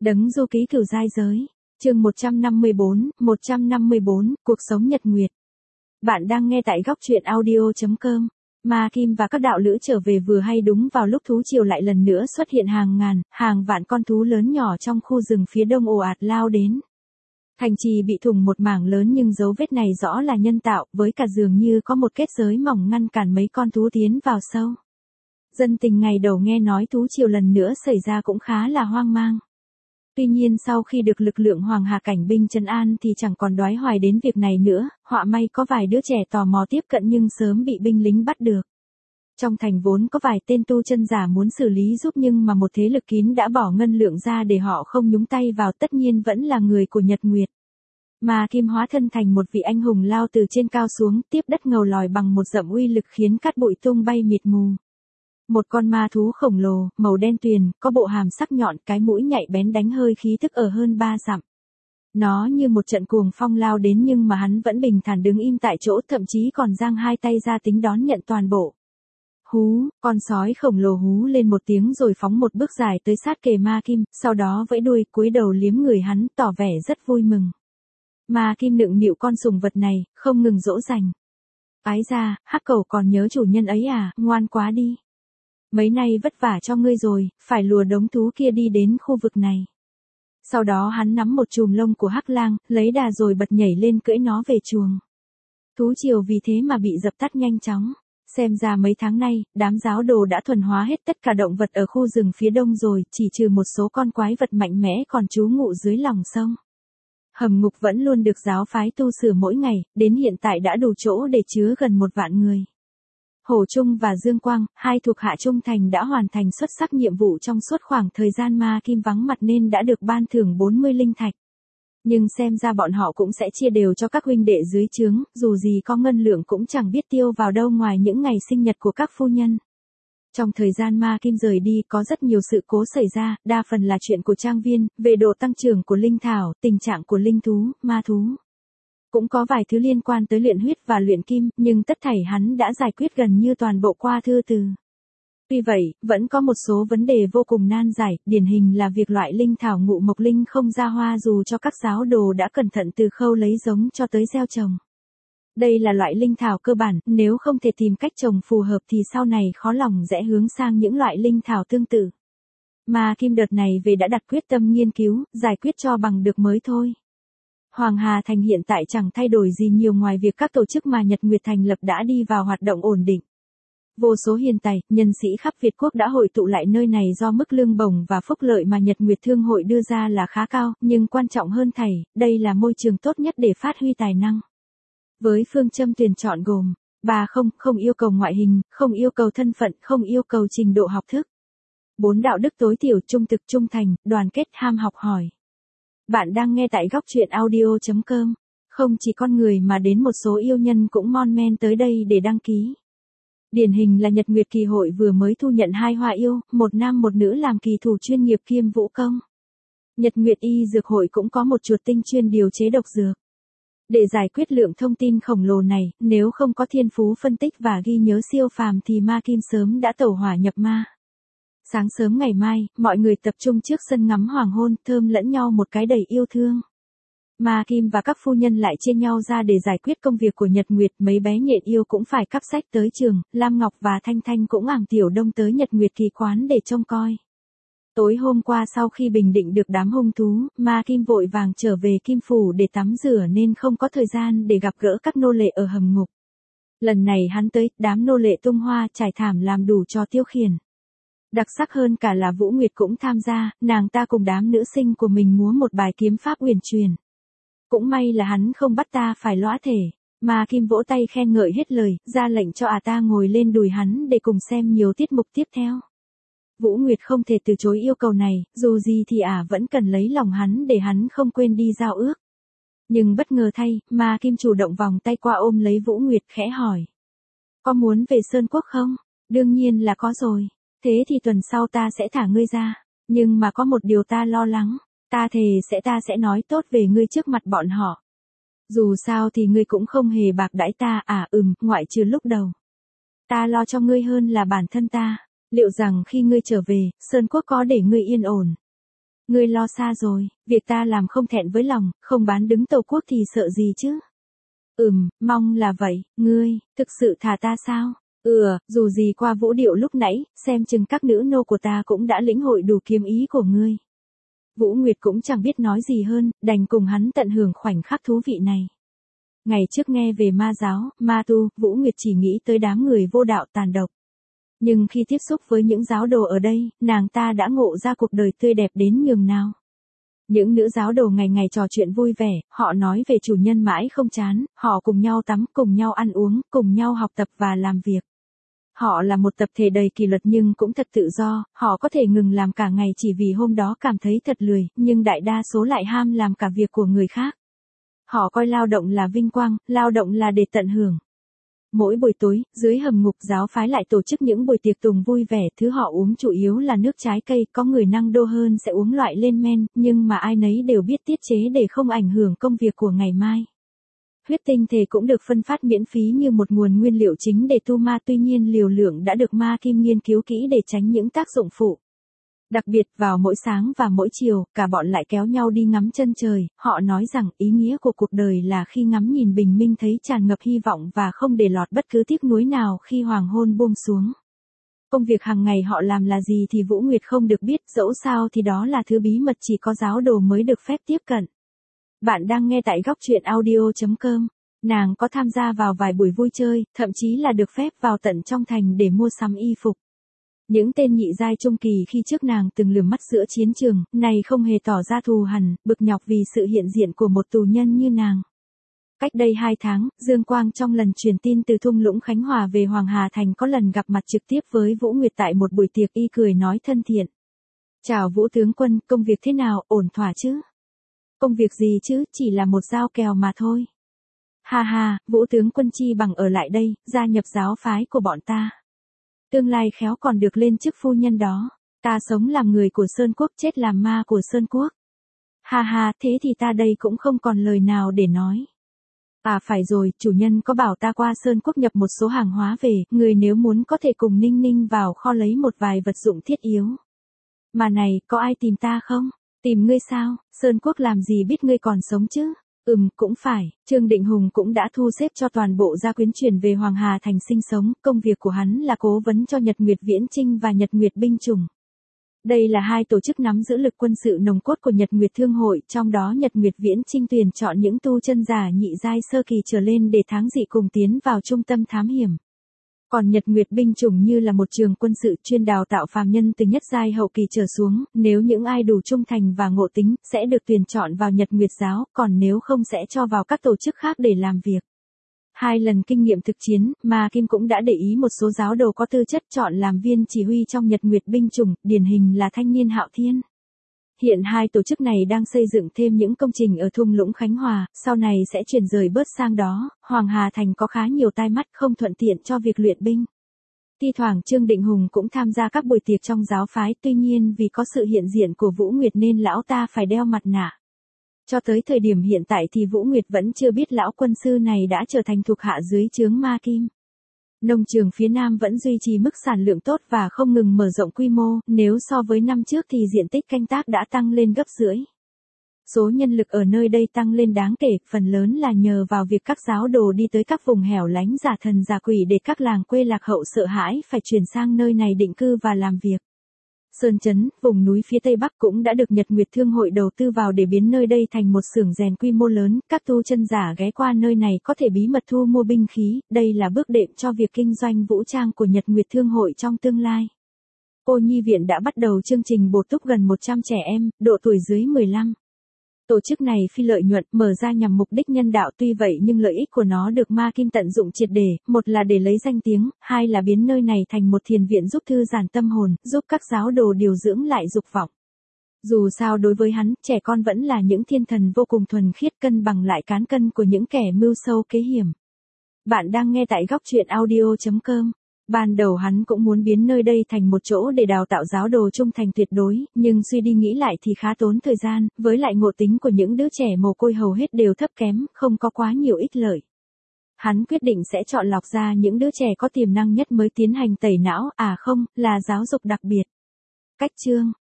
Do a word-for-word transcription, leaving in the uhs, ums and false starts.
Đấng du ký cửu giai giới. Chương một trăm năm mươi bốn, một trăm năm mươi bốn, cuộc sống nhật nguyệt. Bạn đang nghe tại góc truyện audio chấm com. Ma Kim và các đạo lữ trở về vừa hay đúng vào lúc thú triều lại lần nữa xuất hiện hàng ngàn, hàng vạn con thú lớn nhỏ trong khu rừng phía đông ồ ạt lao đến. Thành trì bị thủng một mảng lớn nhưng dấu vết này rõ là nhân tạo, với cả dường như có một kết giới mỏng ngăn cản mấy con thú tiến vào sâu. Dân tình ngày đầu nghe nói thú triều lần nữa xảy ra cũng khá là hoang mang. Tuy nhiên sau khi được lực lượng Hoàng Hà cảnh binh trấn an thì chẳng còn đoái hoài đến việc này nữa, họa may có vài đứa trẻ tò mò tiếp cận nhưng sớm bị binh lính bắt được. Trong thành vốn có vài tên tu chân giả muốn xử lý giúp nhưng mà một thế lực kín đã bỏ ngân lượng ra để họ không nhúng tay vào, tất nhiên vẫn là người của Nhật Nguyệt. Mà Kim hóa thân thành một vị anh hùng lao từ trên cao xuống, tiếp đất ngầu lòi bằng một dậm uy lực khiến cát bụi tung bay mịt mù. Một con ma thú khổng lồ, màu đen tuyền, có bộ hàm sắc nhọn, cái mũi nhạy bén đánh hơi khí tức ở hơn ba dặm. Nó như một trận cuồng phong lao đến nhưng mà hắn vẫn bình thản đứng im tại chỗ, thậm chí còn giang hai tay ra tính đón nhận toàn bộ. Hú, con sói khổng lồ hú lên một tiếng rồi phóng một bước dài tới sát kề Ma Kim, sau đó vẫy đuôi cúi đầu liếm người hắn, tỏ vẻ rất vui mừng. Ma Kim nựng nịu con sùng vật này, không ngừng dỗ dành. Ái ra, hắc cẩu còn nhớ chủ nhân ấy à, ngoan quá đi. Mấy nay vất vả cho ngươi rồi, phải lùa đống thú kia đi đến khu vực này. Sau đó hắn nắm một chùm lông của hắc lang, lấy đà rồi bật nhảy lên cưỡi nó về chuồng. Thú triều vì thế mà bị dập tắt nhanh chóng. Xem ra mấy tháng nay, đám giáo đồ đã thuần hóa hết tất cả động vật ở khu rừng phía đông rồi, chỉ trừ một số con quái vật mạnh mẽ còn trú ngụ dưới lòng sông. Hầm ngục vẫn luôn được giáo phái tu sửa mỗi ngày, đến hiện tại đã đủ chỗ để chứa gần một vạn người. Hổ Trung và Dương Quang, hai thuộc hạ trung thành đã hoàn thành xuất sắc nhiệm vụ trong suốt khoảng thời gian Ma Kim vắng mặt nên đã được ban thưởng bốn mươi linh thạch. Nhưng xem ra bọn họ cũng sẽ chia đều cho các huynh đệ dưới trướng, dù gì có ngân lượng cũng chẳng biết tiêu vào đâu ngoài những ngày sinh nhật của các phu nhân. Trong thời gian Ma Kim rời đi có rất nhiều sự cố xảy ra, đa phần là chuyện của trang viên, về độ tăng trưởng của linh thảo, tình trạng của linh thú, ma thú. Cũng có vài thứ liên quan tới luyện huyết và luyện kim, nhưng tất thảy hắn đã giải quyết gần như toàn bộ qua thư từ. Tuy vậy, vẫn có một số vấn đề vô cùng nan giải, điển hình là việc loại linh thảo ngụ mộc linh không ra hoa dù cho các giáo đồ đã cẩn thận từ khâu lấy giống cho tới gieo trồng. Đây là loại linh thảo cơ bản, nếu không thể tìm cách trồng phù hợp thì sau này khó lòng rẽ hướng sang những loại linh thảo tương tự. Mà Kim đợt này về đã đặt quyết tâm nghiên cứu, giải quyết cho bằng được mới thôi. Hoàng Hà Thành hiện tại chẳng thay đổi gì nhiều ngoài việc các tổ chức mà Nhật Nguyệt thành lập đã đi vào hoạt động ổn định. Vô số hiền tài, nhân sĩ khắp Việt quốc đã hội tụ lại nơi này do mức lương bổng và phúc lợi mà Nhật Nguyệt Thương hội đưa ra là khá cao, nhưng quan trọng hơn thảy, đây là môi trường tốt nhất để phát huy tài năng. Với phương châm tuyển chọn gồm, ba không, không yêu cầu ngoại hình, không yêu cầu thân phận, không yêu cầu trình độ học thức. Bốn đạo đức tối thiểu: trung thực, trung thành, đoàn kết, ham học hỏi. Bạn đang nghe tại góc truyện audio chấm com. Không chỉ con người mà đến một số yêu nhân cũng mon men tới đây để đăng ký. Điển hình là Nhật Nguyệt Kỳ hội vừa mới thu nhận hai hoa yêu, một nam một nữ làm kỳ thủ chuyên nghiệp kiêm vũ công. Nhật Nguyệt Y Dược hội cũng có một chuột tinh chuyên điều chế độc dược. Để giải quyết lượng thông tin khổng lồ này, nếu không có thiên phú phân tích và ghi nhớ siêu phàm thì Ma Kim sớm đã tẩu hỏa nhập ma. Sáng sớm ngày mai, mọi người tập trung trước sân ngắm hoàng hôn, thơm lẫn nhau một cái đầy yêu thương. Ma Kim và các phu nhân lại chia nhau ra để giải quyết công việc của Nhật Nguyệt, mấy bé nhện yêu cũng phải cắp sách tới trường, Lam Ngọc và Thanh Thanh cũng ẵm Tiểu Đông tới Nhật Nguyệt Kỳ quán để trông coi. Tối hôm qua sau khi bình định được đám hung thú, Ma Kim vội vàng trở về Kim Phủ để tắm rửa nên không có thời gian để gặp gỡ các nô lệ ở hầm ngục. Lần này hắn tới, đám nô lệ tung hoa trải thảm làm đủ cho tiêu khiển. Đặc sắc hơn cả là Vũ Nguyệt cũng tham gia, nàng ta cùng đám nữ sinh của mình múa một bài kiếm pháp uyển chuyển. Cũng may là hắn không bắt ta phải lõa thể, mà Kim vỗ tay khen ngợi hết lời, ra lệnh cho ả ta ngồi lên đùi hắn để cùng xem nhiều tiết mục tiếp theo. Vũ Nguyệt không thể từ chối yêu cầu này, dù gì thì ả vẫn cần lấy lòng hắn để hắn không quên đi giao ước. Nhưng bất ngờ thay, mà Kim chủ động vòng tay qua ôm lấy Vũ Nguyệt khẽ hỏi. Có muốn về Sơn Quốc không? Đương nhiên là có rồi. Thế thì tuần sau ta sẽ thả ngươi ra. Nhưng mà có một điều ta lo lắng. Ta thề sẽ ta sẽ nói tốt về ngươi trước mặt bọn họ. Dù sao thì ngươi cũng không hề bạc đãi ta, à ừm, ngoại trừ lúc đầu. Ta lo cho ngươi hơn là bản thân ta. Liệu rằng khi ngươi trở về, Sơn Quốc có để ngươi yên ổn? ngươi lo xa rồi, việc ta làm không thẹn với lòng, không bán đứng tổ quốc thì sợ gì chứ? Ừm, mong là vậy, ngươi, thực sự thả ta sao? Ừ, dù gì qua vũ điệu lúc nãy, xem chừng các nữ nô của ta cũng đã lĩnh hội đủ kiếm ý của ngươi. Vũ Nguyệt cũng chẳng biết nói gì hơn, đành cùng hắn tận hưởng khoảnh khắc thú vị này. Ngày trước nghe về ma giáo, ma tu, Vũ Nguyệt chỉ nghĩ tới đám người vô đạo tàn độc. Nhưng khi tiếp xúc với những giáo đồ ở đây, nàng ta đã ngộ ra cuộc đời tươi đẹp đến nhường nào. Những nữ giáo đồ ngày ngày trò chuyện vui vẻ, họ nói về chủ nhân mãi không chán, họ cùng nhau tắm, cùng nhau ăn uống, cùng nhau học tập và làm việc. Họ là một tập thể đầy kỷ luật nhưng cũng thật tự do, họ có thể ngừng làm cả ngày chỉ vì hôm đó cảm thấy thật lười, nhưng đại đa số lại ham làm cả việc của người khác. Họ coi lao động là vinh quang, lao động là để tận hưởng. Mỗi buổi tối, dưới hầm ngục giáo phái lại tổ chức những buổi tiệc tùng vui vẻ, thứ họ uống chủ yếu là nước trái cây, có người năng đô hơn sẽ uống loại lên men, nhưng mà ai nấy đều biết tiết chế để không ảnh hưởng công việc của ngày mai. Huyết tinh thể cũng được phân phát miễn phí như một nguồn nguyên liệu chính để tu ma, tuy nhiên liều lượng đã được ma kim nghiên cứu kỹ để tránh những tác dụng phụ. Đặc biệt vào mỗi sáng và mỗi chiều, cả bọn lại kéo nhau đi ngắm chân trời, họ nói rằng ý nghĩa của cuộc đời là khi ngắm nhìn bình minh thấy tràn ngập hy vọng và không để lọt bất cứ tiếc nuối nào khi hoàng hôn buông xuống. Công việc hàng ngày họ làm là gì thì Vũ Nguyệt không được biết, dẫu sao thì đó là thứ bí mật chỉ có giáo đồ mới được phép tiếp cận. Bạn đang nghe tại góc truyện audio chấm com. Nàng có tham gia vào vài buổi vui chơi, thậm chí là được phép vào tận trong thành để mua sắm y phục. Những tên nhị giai trung kỳ khi trước nàng từng lườm mắt giữa chiến trường, này không hề tỏ ra thù hằn, bực nhọc vì sự hiện diện của một tù nhân như nàng. Cách đây hai tháng, Dương Quang trong lần truyền tin từ thung lũng Khánh Hòa về Hoàng Hà Thành có lần gặp mặt trực tiếp với Vũ Nguyệt tại một buổi tiệc, y cười nói thân thiện. Chào Vũ tướng quân, công việc thế nào, ổn thỏa chứ? Công việc gì chứ, chỉ là một dao kèo mà thôi. Ha ha, Vũ tướng quân chi bằng ở lại đây, gia nhập giáo phái của bọn ta. Tương lai khéo còn được lên chức phu nhân đó. Ta sống làm người của Sơn Quốc, chết làm ma của Sơn Quốc. Ha ha, thế thì ta đây cũng không còn lời nào để nói. À phải rồi, chủ nhân có bảo ta qua Sơn Quốc nhập một số hàng hóa về, người nếu muốn có thể cùng Ninh Ninh vào kho lấy một vài vật dụng thiết yếu. Mà này, có ai tìm ta không? Tìm ngươi sao? Sơn Quốc làm gì biết ngươi còn sống chứ? Ừm, cũng phải, Trương Định Hùng cũng đã thu xếp cho toàn bộ gia quyến chuyển về Hoàng Hà Thành sinh sống, công việc của hắn là cố vấn cho Nhật Nguyệt Viễn Chinh và Nhật Nguyệt Binh Chủng. Đây là hai tổ chức nắm giữ lực quân sự nòng cốt của Nhật Nguyệt Thương hội, trong đó Nhật Nguyệt Viễn Chinh tuyển chọn những tu chân giả nhị giai sơ kỳ trở lên để tháng dị cùng tiến vào trung tâm thám hiểm. Còn Nhật Nguyệt Binh Chủng như là một trường quân sự chuyên đào tạo phàm nhân từ nhất giai hậu kỳ trở xuống, nếu những ai đủ trung thành và ngộ tính, sẽ được tuyển chọn vào Nhật Nguyệt giáo, còn nếu không sẽ cho vào các tổ chức khác để làm việc. Hai lần kinh nghiệm thực chiến, Ma Kim cũng đã để ý một số giáo đồ có tư chất chọn làm viên chỉ huy trong Nhật Nguyệt Binh Chủng, điển hình là thanh niên Hạo Thiên. Hiện hai tổ chức này đang xây dựng thêm những công trình ở thung lũng Khánh Hòa, sau này sẽ chuyển rời bớt sang đó. Hoàng Hà Thành có khá nhiều tai mắt không thuận tiện cho việc luyện binh. Thi thoảng Trương Định Hùng cũng tham gia các buổi tiệc trong giáo phái, tuy nhiên vì có sự hiện diện của Vũ Nguyệt nên lão ta phải đeo mặt nạ. Cho tới thời điểm hiện tại thì Vũ Nguyệt vẫn chưa biết lão quân sư này đã trở thành thuộc hạ dưới trướng Ma Kim. Nông trường phía Nam vẫn duy trì mức sản lượng tốt và không ngừng mở rộng quy mô, nếu so với năm trước thì diện tích canh tác đã tăng lên gấp rưỡi. Số nhân lực ở nơi đây tăng lên đáng kể, phần lớn là nhờ vào việc các giáo đồ đi tới các vùng hẻo lánh giả thần giả quỷ để các làng quê lạc hậu sợ hãi phải chuyển sang nơi này định cư và làm việc. Sơn Trấn, vùng núi phía Tây Bắc cũng đã được Nhật Nguyệt Thương hội đầu tư vào để biến nơi đây thành một xưởng rèn quy mô lớn, các tu chân giả ghé qua nơi này có thể bí mật thu mua binh khí, đây là bước đệm cho việc kinh doanh vũ trang của Nhật Nguyệt Thương hội trong tương lai. Cô nhi viện đã bắt đầu chương trình bổ túc gần một trăm trẻ em, độ tuổi dưới mười lăm. Tổ chức này phi lợi nhuận, mở ra nhằm mục đích nhân đạo, tuy vậy nhưng lợi ích của nó được Ma Kim tận dụng triệt để, một là để lấy danh tiếng, hai là biến nơi này thành một thiền viện giúp thư giãn tâm hồn, giúp các giáo đồ điều dưỡng lại dục vọng. Dù sao đối với hắn, trẻ con vẫn là những thiên thần vô cùng thuần khiết, cân bằng lại cán cân của những kẻ mưu sâu kế hiểm. Bạn đang nghe tại góc truyện audio chấm com. Ban đầu hắn cũng muốn biến nơi đây thành một chỗ để đào tạo giáo đồ trung thành tuyệt đối, nhưng suy đi nghĩ lại thì khá tốn thời gian, với lại ngộ tính của những đứa trẻ mồ côi hầu hết đều thấp kém, không có quá nhiều ích lợi. Hắn quyết định sẽ chọn lọc ra những đứa trẻ có tiềm năng nhất mới tiến hành tẩy não, à không, là giáo dục đặc biệt. Cách chương